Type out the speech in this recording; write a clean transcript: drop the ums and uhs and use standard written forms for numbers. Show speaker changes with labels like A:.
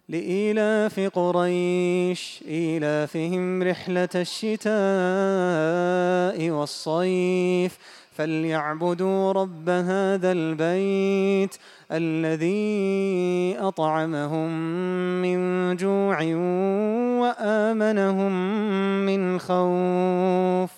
A: لإيلاف قريش إيلافهم رحلة الشتاء والصيف فليعبدوا رب هذا البيت الذي أطعمهم من جوع وآمنهم من خوف.